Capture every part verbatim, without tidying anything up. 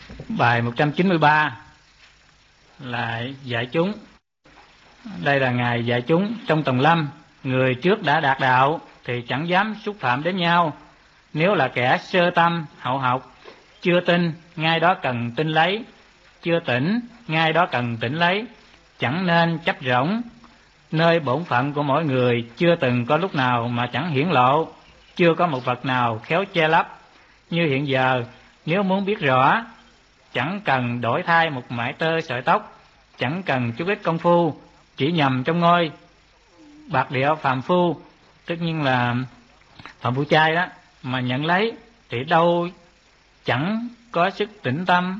Bài một trăm chín mươi ba là dạy chúng. Đây là Ngài dạy chúng trong tầng lâm: người trước đã đạt đạo thì chẳng dám xúc phạm đến nhau. Nếu là kẻ sơ tâm hậu học, chưa tin ngay đó cần tin lấy, chưa tỉnh ngay đó cần tỉnh lấy, chẳng nên chấp rỗng. Nơi bổn phận của mỗi người chưa từng có lúc nào mà chẳng hiển lộ, chưa có một vật nào khéo che lấp. Như hiện giờ, nếu muốn biết rõ, chẳng cần đổi thay một mảy tơ sợi tóc, chẳng cần chút ít công phu, chỉ nhầm trong ngôi bạc địa phàm phu, tất nhiên là phàm phu trai đó, mà nhận lấy thì đâu chẳng có sức tĩnh tâm.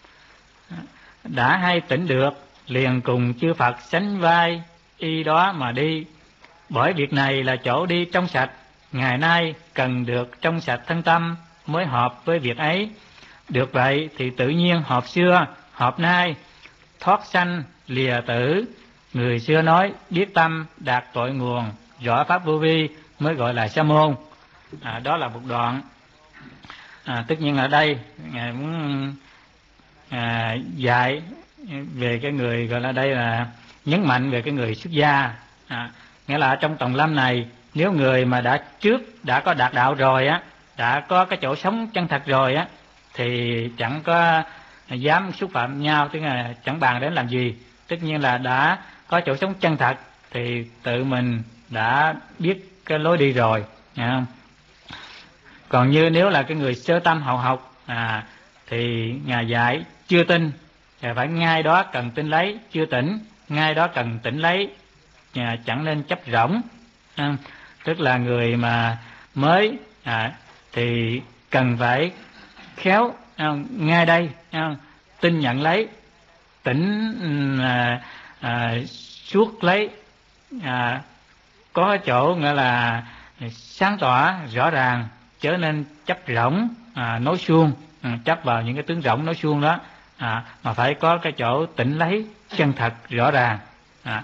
Đã hay tỉnh được, liền cùng chư Phật sánh vai y đó mà đi. Bởi việc này là chỗ đi trong sạch, ngày nay cần được trong sạch thân tâm mới hợp với việc ấy. Được vậy thì tự nhiên hợp xưa, hợp nay, thoát sanh lìa tử. Người xưa nói biết tâm đạt tội nguồn, rõ pháp vô vi mới gọi là sa môn. À, đó là một đoạn. À, tất nhiên ở đây Ngài muốn à, dạy về cái người, gọi là đây là nhấn mạnh về cái người xuất gia. À, nghĩa là trong tầng lâm này, nếu người mà đã trước đã có đạt đạo rồi á, đã có cái chỗ sống chân thật rồi á, thì chẳng có dám xúc phạm nhau, tức là chẳng bàn đến làm gì. Tất nhiên là đã có chỗ sống chân thật thì tự mình đã biết cái lối đi rồi, hiểu không? Còn như nếu là cái người sơ tâm hậu học à, thì Ngài dạy chưa tin thì phải ngay đó cần tin lấy, chưa tỉnh ngay đó cần tỉnh lấy, à, chẳng nên chấp rỗng. À, tức là người mà mới à, thì cần phải khéo à, ngay đây à, tin nhận lấy, tỉnh à, à, suốt lấy, à, có chỗ nghĩa là sáng tỏ rõ ràng, chớ nên chấp rỗng à, nói suông, à, chấp vào những cái tướng rỗng nói suông đó, à, mà phải có cái chỗ tỉnh lấy chân thật rõ ràng. À,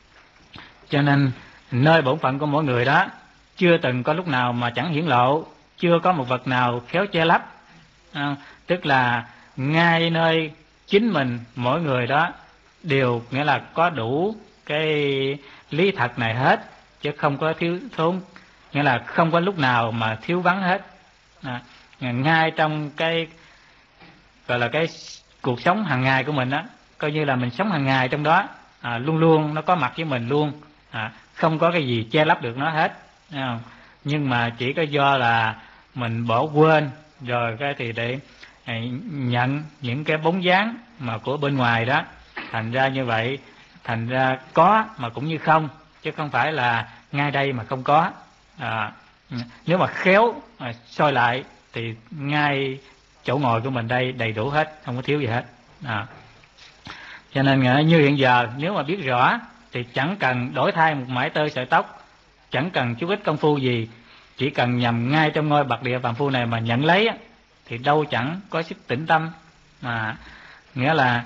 cho nên nơi bổn phận của mỗi người đó chưa từng có lúc nào mà chẳng hiển lộ, chưa có một vật nào khéo che lấp. À, tức là ngay nơi chính mình mỗi người đó đều nghĩa là có đủ cái lý thật này hết, chứ không có thiếu thốn, nghĩa là không có lúc nào mà thiếu vắng hết. À, ngay trong cái gọi là cái cuộc sống hàng ngày của mình á, coi như là mình sống hàng ngày trong đó, à, luôn luôn nó có mặt với mình luôn, à, không có cái gì che lấp được nó hết. À, nhưng mà chỉ có do là mình bỏ quên rồi cái thì để nhận những cái bóng dáng mà của bên ngoài đó, thành ra như vậy, thành ra có mà cũng như không, chứ không phải là ngay đây mà không có. À, nếu mà khéo à, soi lại thì ngay chỗ ngồi của mình đây đầy đủ hết, không có thiếu gì hết. À, cho nên như hiện giờ nếu mà biết rõ thì chẳng cần đổi thay một mảy tơ sợi tóc, chẳng cần chút ít công phu gì, chỉ cần nhằm ngay trong ngôi bạc địa phàm phu này mà nhận lấy thì đâu chẳng có sức tĩnh tâm. Mà nghĩa là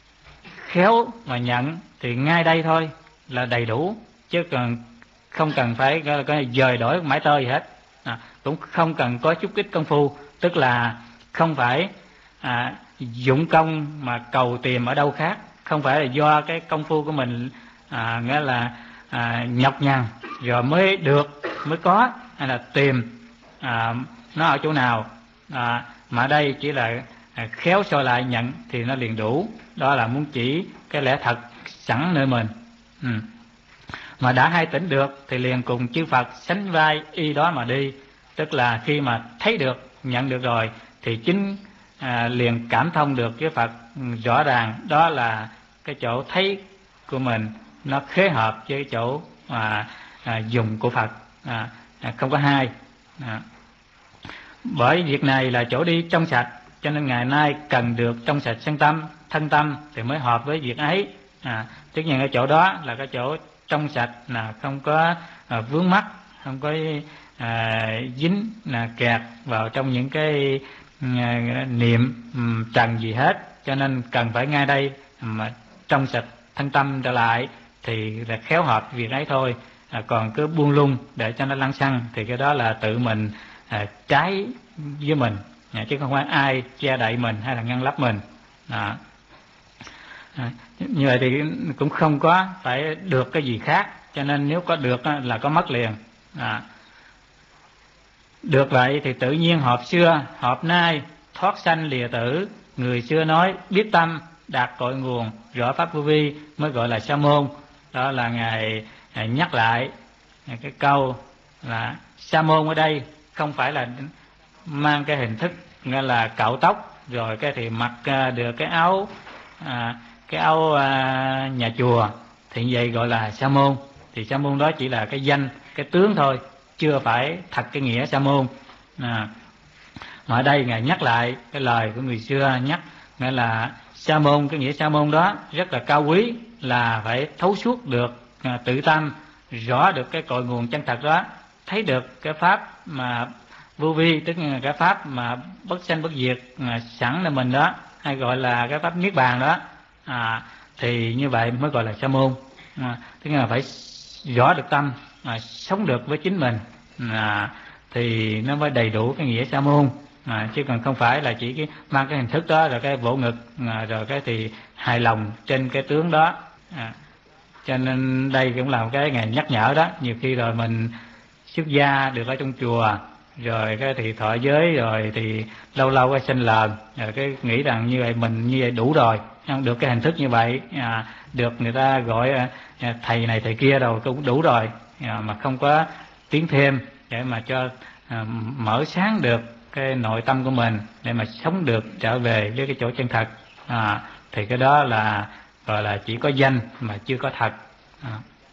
khéo mà nhận thì ngay đây thôi là đầy đủ, chứ cần không cần phải có dời đổi mãi tơ gì hết. À, cũng không cần có chút ít công phu, tức là không phải à, dụng công mà cầu tìm ở đâu khác, không phải là do cái công phu của mình à, nghĩa là à, nhọc nhằn rồi mới được, mới có, hay là tìm à, nó ở chỗ nào, à, mà đây chỉ là à, khéo soi lại nhận thì nó liền đủ. Đó là muốn chỉ cái lẽ thật sẵn nơi mình. Ừ. Mà đã hay tỉnh được thì liền cùng chư Phật sánh vai y đó mà đi. Tức là khi mà thấy được, nhận được rồi thì chính à, liền cảm thông được với Phật rõ ràng. Đó là cái chỗ thấy của mình nó khế hợp với cái chỗ à, à, dùng của Phật, à, à, không có hai. À. Bởi việc này là chỗ đi trong sạch, cho nên ngày nay cần được trong sạch sân tâm, thân tâm thì mới hợp với việc ấy. À, tất nhiên cái chỗ đó là cái chỗ trong sạch, là không có à, vướng mắc, không có à, dính là kẹt vào trong những cái à, niệm um, trần gì hết. Cho nên cần phải ngay đây mà trong sạch thân tâm trở lại thì là khéo hợp việc ấy thôi. À, còn cứ buông lung để cho nó lăng xăng thì cái đó là tự mình à, trái với mình. à, chứ không phải ai che đậy mình hay là ngăn lấp mình. À, à, như vậy thì cũng không có phải được cái gì khác, cho nên nếu có được là có mất liền. À, được vậy thì tự nhiên họp xưa họp nay, thoát sanh lìa tử. Người xưa nói biết tâm đạt cội nguồn, rõ pháp vô vi mới gọi là sa môn. Đó là ngài nhắc lại cái câu là sa môn ở đây không phải là mang cái hình thức nghĩa là cạo tóc rồi cái thì mặc được cái áo à, cái áo à, nhà chùa thì vậy gọi là sa môn. Thì sa môn đó chỉ là cái danh, cái tướng thôi, chưa phải thật cái nghĩa sa môn. À, mà ở đây ngài nhắc lại cái lời của người xưa, nhắc nghĩa là sa môn, cái nghĩa sa môn đó rất là cao quý, là phải thấu suốt được à, tự tâm, rõ được cái cội nguồn chân thật đó, thấy được cái pháp mà vô vi, tức là cái pháp mà bất sanh bất diệt à, sẵn là mình đó, hay gọi là cái pháp niết bàn đó. À, thì như vậy mới gọi là sa môn. À, tức là phải rõ được tâm, à, sống được với chính mình, à, thì nó mới đầy đủ cái nghĩa sa môn. À, chứ còn không phải là chỉ cái mang cái hình thức đó rồi cái vỗ ngực à, rồi cái thì hài lòng trên cái tướng đó. À, cho nên đây cũng là một cái ngày nhắc nhở đó. Nhiều khi rồi mình xuất gia được ở trong chùa rồi cái thì thọ giới rồi thì lâu lâu cái sinh lờn rồi cái nghĩ rằng như vậy mình như vậy đủ rồi, không được cái hình thức như vậy, à, được người ta gọi à, thầy này thầy kia rồi cũng đủ rồi, à, mà không có tiến thêm để mà cho à, mở sáng được cái nội tâm của mình để mà sống được trở về với cái chỗ chân thật. À, thì cái đó là gọi là chỉ có danh mà chưa có thật. À,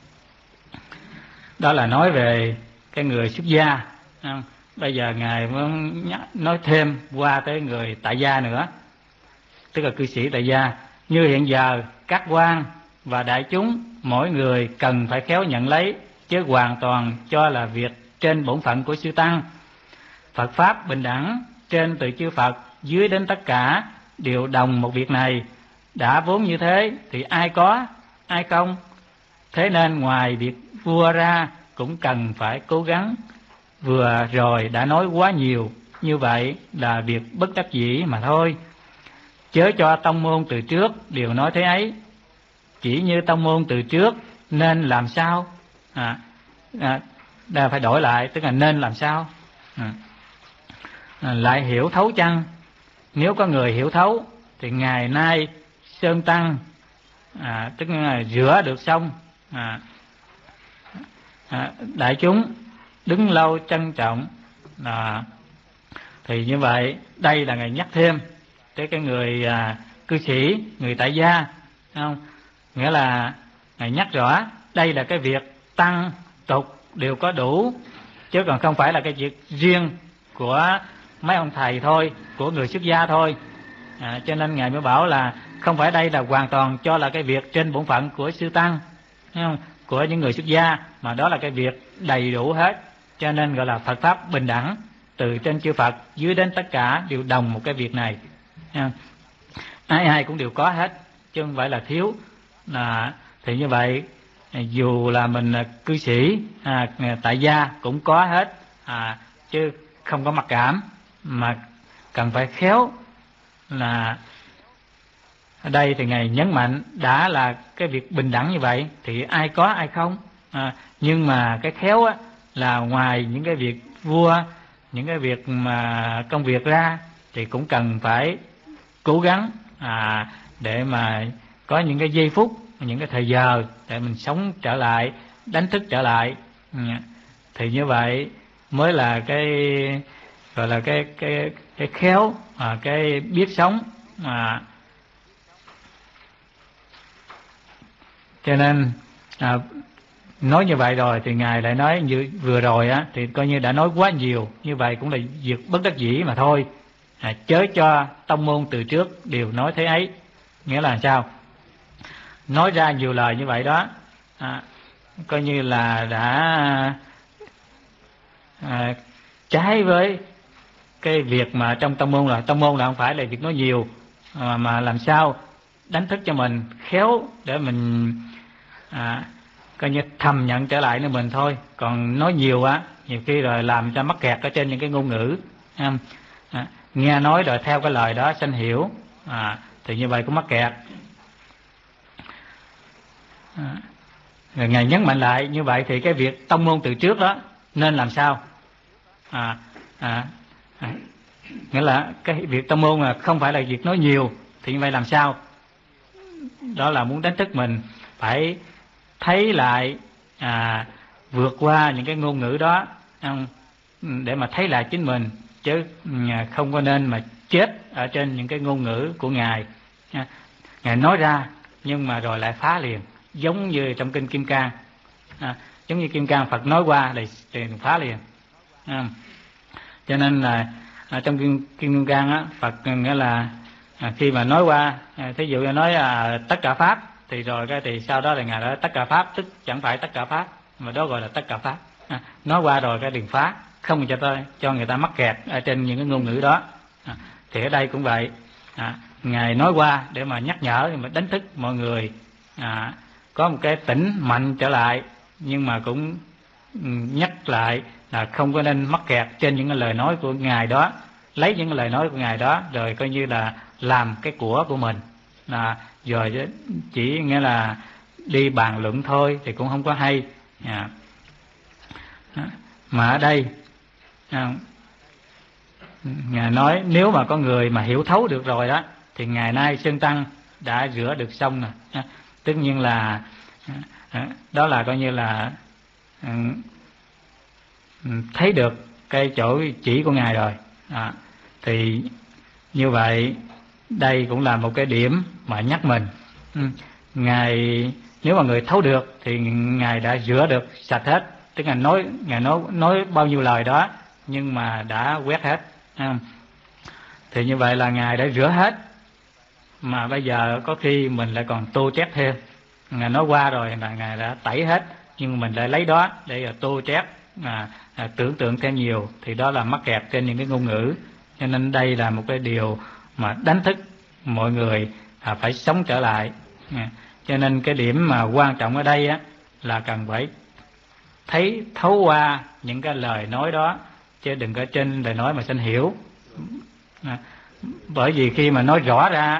đó là nói về cái người xuất gia. À, bây giờ ngài muốn nói thêm qua tới người tại gia nữa, tức là cư sĩ tại gia. Như hiện giờ các quan và đại chúng mỗi người cần phải khéo nhận lấy, chứ hoàn toàn cho là việc trên bổn phận của sư tăng. Phật pháp bình đẳng, trên từ chư Phật, dưới đến tất cả đều đồng một việc này. Đã vốn như thế thì ai có ai không, thế nên ngoài việc vua ra cũng cần phải cố gắng. Vừa rồi đã nói quá nhiều, như vậy là việc bất đắc dĩ mà thôi. Chớ cho tông môn từ trước đều nói thế ấy, chỉ như tông môn từ trước nên làm sao. À, à, đã phải đổi lại, tức là nên làm sao. À, à, lại hiểu thấu chăng? Nếu có người hiểu thấu thì ngày nay sơn tăng, à, tức là rửa được xong, à, à, đại chúng đứng lâu trân trọng. À, thì như vậy đây là ngài nhắc thêm tới cái người à, cư sĩ, người tại gia, không? Nghĩa là ngài nhắc rõ đây là cái việc tăng tục đều có đủ, chứ còn không phải là cái việc riêng của mấy ông thầy thôi, của người xuất gia thôi. À, cho nên ngài mới bảo là không phải đây là hoàn toàn cho là cái việc trên bổn phận của sư tăng, thấy không? Của những người xuất gia, mà đó là cái việc đầy đủ hết. Cho nên gọi là Phật pháp bình đẳng, từ trên chư Phật dưới đến tất cả đều đồng một cái việc này. Ai ai cũng đều có hết, chứ không phải là thiếu. À, thì như vậy dù là mình là cư sĩ, à, tại gia cũng có hết, à, chứ không có mặc cảm, mà cần phải khéo. Là ở đây thì ngài nhấn mạnh đã là cái việc bình đẳng như vậy thì ai có ai không, à, nhưng mà cái khéo á là ngoài những cái việc vua, những cái việc mà công việc ra thì cũng cần phải cố gắng, à, để mà có những cái giây phút, những cái thời giờ để mình sống trở lại, đánh thức trở lại. Thì như vậy mới là cái gọi là cái cái cái khéo, à, cái biết sống. Mà cho nên à, nói như vậy rồi thì ngài lại nói như vừa rồi á, thì coi như đã nói quá nhiều, như vậy cũng là việc bất đắc dĩ mà thôi. À, chớ cho tông môn từ trước đều nói thế ấy. Nghĩa là sao? Nói ra nhiều lời như vậy đó, à, coi như là đã à, trái với cái việc mà trong tông môn là tông môn là không phải là việc nói nhiều, à, mà làm sao đánh thức cho mình khéo để mình à, coi như thầm nhận trở lại nơi mình thôi. Còn nói nhiều á, nhiều khi rồi làm cho mắc kẹt ở trên những cái ngôn ngữ. À, nghe nói rồi theo cái lời đó sanh hiểu, à, thì như vậy cũng mắc kẹt. À, rồi Ngài nhấn mạnh lại như vậy thì cái việc tông môn từ trước đó nên làm sao? À, à, à, nghĩa là cái việc tông môn là không phải là việc nói nhiều, thì như vậy làm sao? Đó là muốn đánh thức mình phải thấy lại, à, vượt qua những cái ngôn ngữ đó, để mà thấy lại chính mình, chứ không có nên mà chết ở trên những cái ngôn ngữ của Ngài. Ngài nói ra nhưng mà rồi lại phá liền, giống như trong kinh Kim Cang, à, giống như Kim Cang Phật nói qua thì phá liền. À, cho nên là à, trong Kim Kim Cang á, Phật nghĩa là à, khi mà nói qua, à, thí dụ như nói à, tất cả pháp, thì rồi cái thì sau đó là Ngài nói tất cả pháp, tức chẳng phải tất cả pháp, mà đó gọi là tất cả pháp. À, nói qua rồi cái đừng phá, không cho tôi cho người ta mắc kẹt ở trên những cái ngôn ngữ đó. À, thì ở đây cũng vậy, à, Ngài nói qua để mà nhắc nhở, mà đánh thức mọi người, à, có một cái tỉnh mạnh trở lại, nhưng mà cũng nhắc lại là không có nên mắc kẹt trên những cái lời nói của Ngài đó, lấy những cái lời nói của Ngài đó rồi coi như là làm cái của của mình, là rồi chỉ nghĩa là đi bàn luận thôi thì cũng không có hay. À, mà ở đây à, Ngài nói nếu mà có người mà hiểu thấu được rồi đó thì ngày nay Sơn Tăng đã rửa được xong rồi. À, tất nhiên là à, đó là coi như là à, thấy được cái chỗ chỉ của Ngài rồi. À, thì như vậy đây cũng là một cái điểm mà nhắc mình. Ừ, Ngài nếu mà người thấu được thì Ngài đã rửa được sạch hết, tức là nói Ngài nói nói bao nhiêu lời đó nhưng mà đã quét hết. À, thì như vậy là Ngài đã rửa hết, mà bây giờ có khi mình lại còn tô chép thêm. Ngài nói qua rồi là Ngài đã tẩy hết, nhưng mình lại lấy đó để tô chép, à, à, tưởng tượng thêm nhiều, thì đó là mắc kẹt trên những cái ngôn ngữ. Cho nên đây là một cái điều mà đánh thức mọi người à, phải sống trở lại. À, cho nên cái điểm mà quan trọng ở đây á, là cần phải thấy thấu qua những cái lời nói đó, chứ đừng có trên lời nói mà xin hiểu. À, bởi vì khi mà nói rõ ra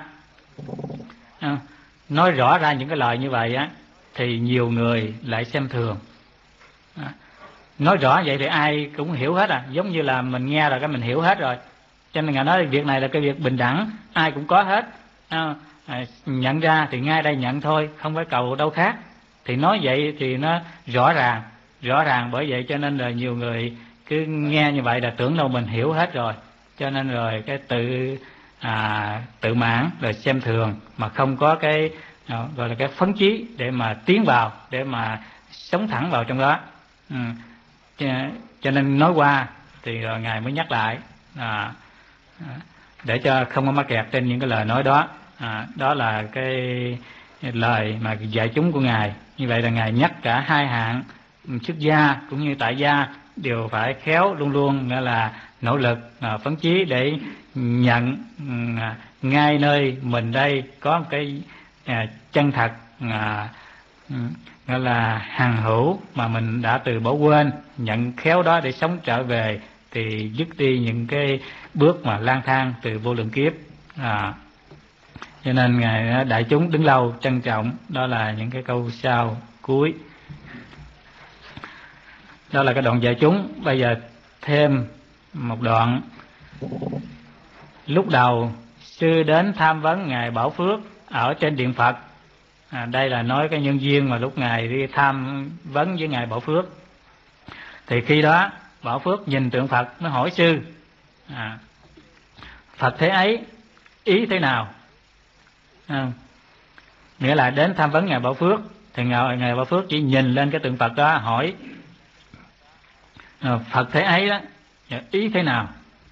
à, nói rõ ra những cái lời như vậy á, thì nhiều người lại xem thường. À, nói rõ vậy thì ai cũng hiểu hết à, giống như là mình nghe rồi cái mình hiểu hết rồi. Cho nên Ngài nói việc này là cái việc bình đẳng, ai cũng có hết. À, à, nhận ra thì ngay đây nhận thôi, không phải cầu đâu khác. Thì nói vậy thì nó rõ ràng, rõ ràng bởi vậy cho nên là nhiều người cứ nghe như vậy là tưởng đâu mình hiểu hết rồi. Cho nên rồi cái tự à, tự mãn rồi xem thường, mà không có cái à, gọi là cái phấn chí để mà tiến vào, để mà sống thẳng vào trong đó. Ừ. Cho, cho nên nói qua thì rồi Ngài mới nhắc lại, à, để cho không có mắc kẹt trên những cái lời nói đó. À, đó là cái lời mà dạy chúng của Ngài. Như vậy là Ngài nhắc cả hai hạng, xuất gia cũng như tại gia đều phải khéo, luôn luôn nghĩa là nỗ lực à, phấn chí để nhận à, ngay nơi mình đây có một cái à, chân thật à, nghĩa là hằng hữu mà mình đã từ bỏ quên, nhận khéo đó để sống trở về, thì dứt đi những cái bước mà lang thang từ vô lượng kiếp. À, cho nên Ngài đại chúng đứng lâu trân trọng. Đó là những cái câu sau cuối. Đó là cái đoạn dạy chúng. Bây giờ thêm một đoạn. Lúc đầu sư đến tham vấn Ngài Bảo Phước ở trên điện Phật. À, đây là nói cái nhân duyên mà lúc Ngài đi tham vấn với Ngài Bảo Phước. Thì khi đó Bảo Phước nhìn tượng Phật mới hỏi sư, à, Phật thế ấy ý thế nào? À, nghĩa là đến tham vấn Ngài Bảo Phước thì Ngài, Ngài Bảo Phước chỉ nhìn lên cái tượng Phật đó hỏi, à, Phật thế ấy đó ý thế nào?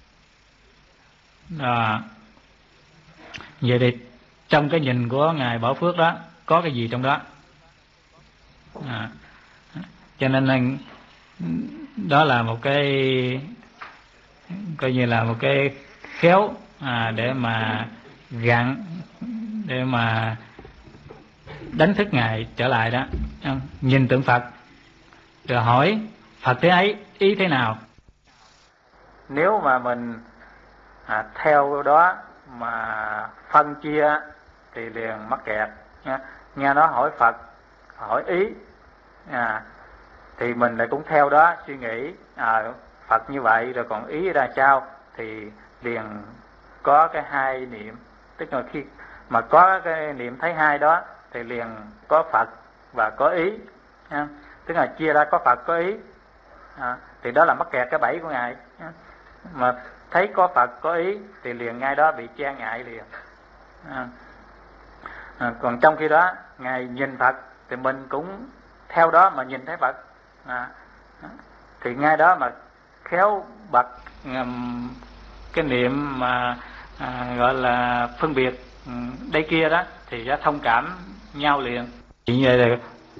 À, vậy thì trong cái nhìn của Ngài Bảo Phước đó có cái gì trong đó? À, cho nên đó là một cái coi như là một cái khéo à, để mà gặn, để mà đánh thức Ngài trở lại đó. Nhìn tượng Phật rồi hỏi Phật thế ấy ý thế nào? Nếu mà mình à, theo đó mà phân chia thì liền mắc kẹt nha. Nghe nó hỏi Phật, hỏi ý, à, thì mình lại cũng theo đó suy nghĩ, à, Phật như vậy rồi còn ý ra sao, thì liền có cái hai niệm. Tức là khi mà có cái niệm thấy hai đó thì liền có Phật và có ý, nha. Tức là chia ra có Phật có ý, à, thì đó là mắc kẹt cái bẫy của Ngài, nha. Mà thấy có Phật có ý thì liền ngay đó bị che ngại liền, à. À, còn trong khi đó Ngài nhìn Phật thì mình cũng theo đó mà nhìn thấy Phật, à, thì ngay đó mà khéo bật um, cái niệm mà à, gọi là phân biệt um, đây kia đó thì đã thông cảm nhau liền. Như vậy là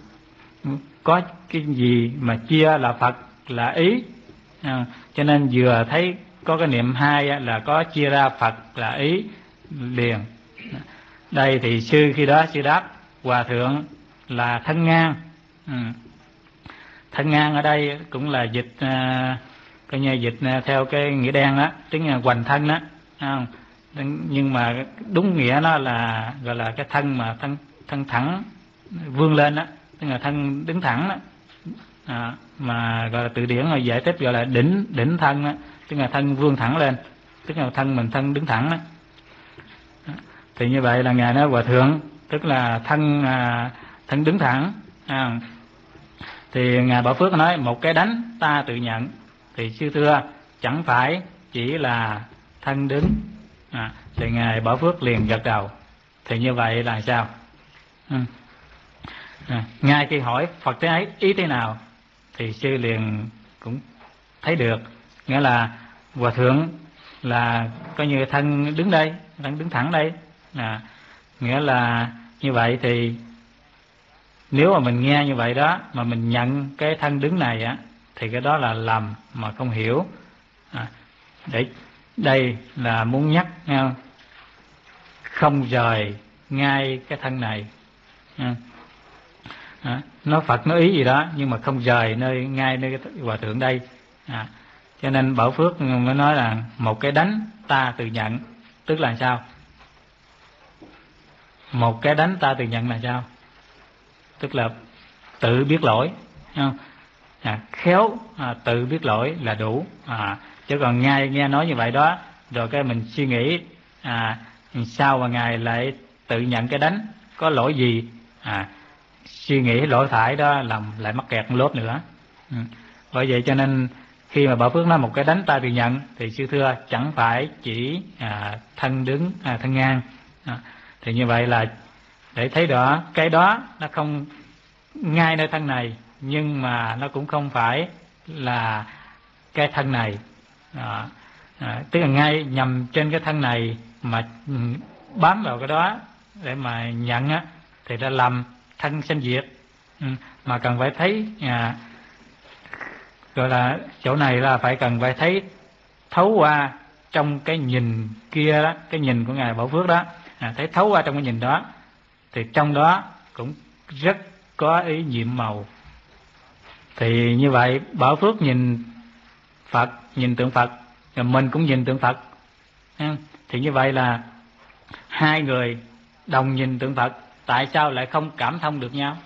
có cái gì mà chia là Phật là ý, à, cho nên vừa thấy có cái niệm hai là có chia ra Phật là ý liền. Đây thì sư khi đó sư đáp hòa thượng là thân ngang. Ừ. Thân ngang ở đây cũng là dịch à, coi như dịch theo cái nghĩa đen đó, tiếng là hoành thân đó, không? Nhưng mà đúng nghĩa nó là gọi là cái thân mà thân thân thẳng vươn lên đó, tức là thân đứng thẳng đó. À, mà gọi là từ điển là giải thích gọi là đỉnh đỉnh thân đó, tức là thân vươn thẳng lên, tức là thân mình thân đứng thẳng đó. Thì như vậy là Ngài nói hòa thượng tức là thân à, thân đứng thẳng, à, thì Ngài Bảo Phước nói một cái đánh ta tự nhận, thì sư thưa chẳng phải chỉ là thân đứng, à, thì Ngài Bảo Phước liền gật đầu. Thì như vậy là sao? Ừ. À, ngay khi hỏi Phật thế ấy ý thế nào thì sư liền cũng thấy được, nghĩa là hòa thượng là coi như thân đứng đây, thân đứng thẳng đây, à, nghĩa là như vậy. Thì nếu mà mình nghe như vậy đó mà mình nhận cái thân đứng này á thì cái đó là lầm mà không hiểu, à, để đây là muốn nhắc nha, không rời ngay cái thân này, à, à, nói Phật nói ý gì đó nhưng mà không rời nơi ngay nơi cái hòa thượng đây, à, cho nên Bảo Phước mới nói là một cái đánh ta tự nhận, tức là sao? Một cái đánh ta tự nhận là sao? Tức là tự biết lỗi, không? À, khéo à, tự biết lỗi là đủ, à, chứ còn ngay nghe nói như vậy đó rồi cái mình suy nghĩ à, sao mà Ngài lại tự nhận cái đánh, có lỗi gì, à, suy nghĩ lỗi phải đó làm lại mắc kẹt một lớp nữa. Ừ. Bởi vậy cho nên khi mà Bảo Phước nói một cái đánh ta tự nhận thì sư thưa chẳng phải chỉ à, thân đứng à, thân ngang, à, thì như vậy là để thấy rõ cái đó nó không ngay nơi thân này nhưng mà nó cũng không phải là cái thân này, à, à, tức là ngay nhằm trên cái thân này mà bám vào cái đó để mà nhận á thì đã lầm thân sanh diệt, ừ, mà cần phải thấy, à, gọi là chỗ này là phải cần phải thấy thấu qua trong cái nhìn kia đó, cái nhìn của Ngài Bảo Phước đó, à, thấy thấu qua trong cái nhìn đó thì trong đó cũng rất có ý nhiệm màu. Thì như vậy Bảo Phước nhìn Phật, nhìn tượng Phật, rồi mình cũng nhìn tượng Phật, thì như vậy là hai người đồng nhìn tượng Phật, tại sao lại không cảm thông được nhau?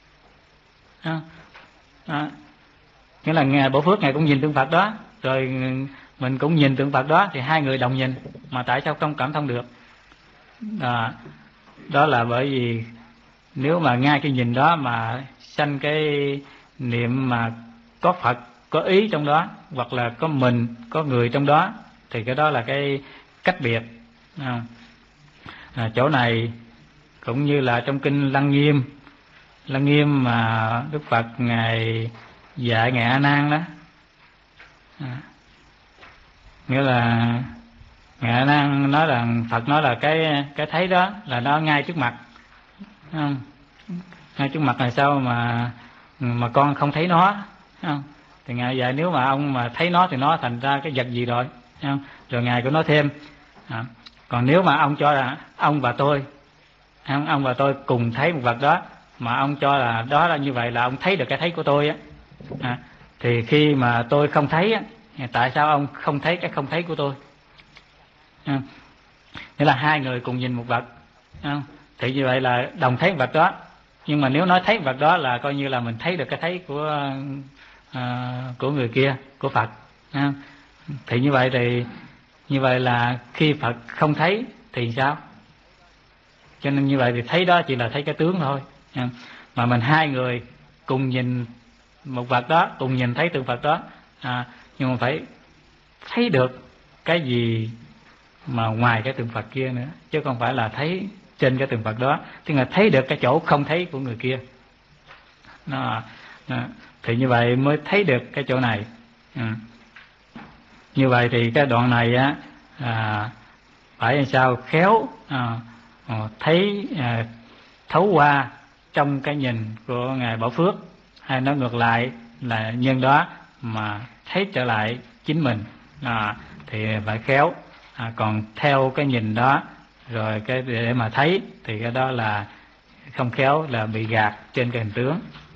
À, à, nghĩa là Ngài Bảo Phước Ngài cũng nhìn tượng Phật đó, rồi mình cũng nhìn tượng Phật đó, thì hai người đồng nhìn mà tại sao không cảm thông được? À, đó là bởi vì nếu mà ngay cái nhìn đó mà sanh cái niệm mà có Phật có ý trong đó, hoặc là có mình có người trong đó, thì cái đó là cái cách biệt. À, à, chỗ này cũng như là trong kinh Lăng Nghiêm, Lăng Nghiêm mà Đức Phật Ngài dạy Ngài A Nan đó, à, nghĩa là Ngài A Nan nói là Phật nói là cái cái thấy đó là nó ngay trước mặt, không? Ngay trước mặt là sao mà mà con không thấy nó, không? Thì Ngài dạy nếu mà ông mà thấy nó thì nó thành ra cái vật gì rồi, không? Rồi Ngài cũng nói thêm, à, còn nếu mà ông cho là ông và tôi, không? Ông và tôi cùng thấy một vật đó mà ông cho là đó là như vậy là ông thấy được cái thấy của tôi á, à, thì khi mà tôi không thấy á, tại sao ông không thấy cái không thấy của tôi? Nghĩa là hai người cùng nhìn một vật, thì như vậy là đồng thấy vật đó. Nhưng mà nếu nói thấy vật đó là coi như là mình thấy được cái thấy của à, của người kia, của Phật. Thì như vậy thì như vậy là khi Phật không thấy thì sao? Cho nên như vậy thì thấy đó chỉ là thấy cái tướng thôi. Mà mình hai người cùng nhìn một vật đó, cùng nhìn thấy tượng Phật đó, à, nhưng mà phải thấy được cái gì mà ngoài cái tượng Phật kia nữa, chứ không phải là thấy trên cái tượng Phật đó. Tức là thấy được cái chỗ không thấy của người kia. Nó, nó, thì như vậy mới thấy được cái chỗ này. À. Như vậy thì cái đoạn này á, à, phải làm sao khéo à, à, thấy à, thấu qua trong cái nhìn của Ngài Bảo Phước, hay nói ngược lại là nhân đó mà thấy trở lại chính mình, à, thì phải khéo. À, còn theo cái nhìn đó rồi cái để mà thấy thì cái đó là không khéo, là bị gạt trên cái hình tướng.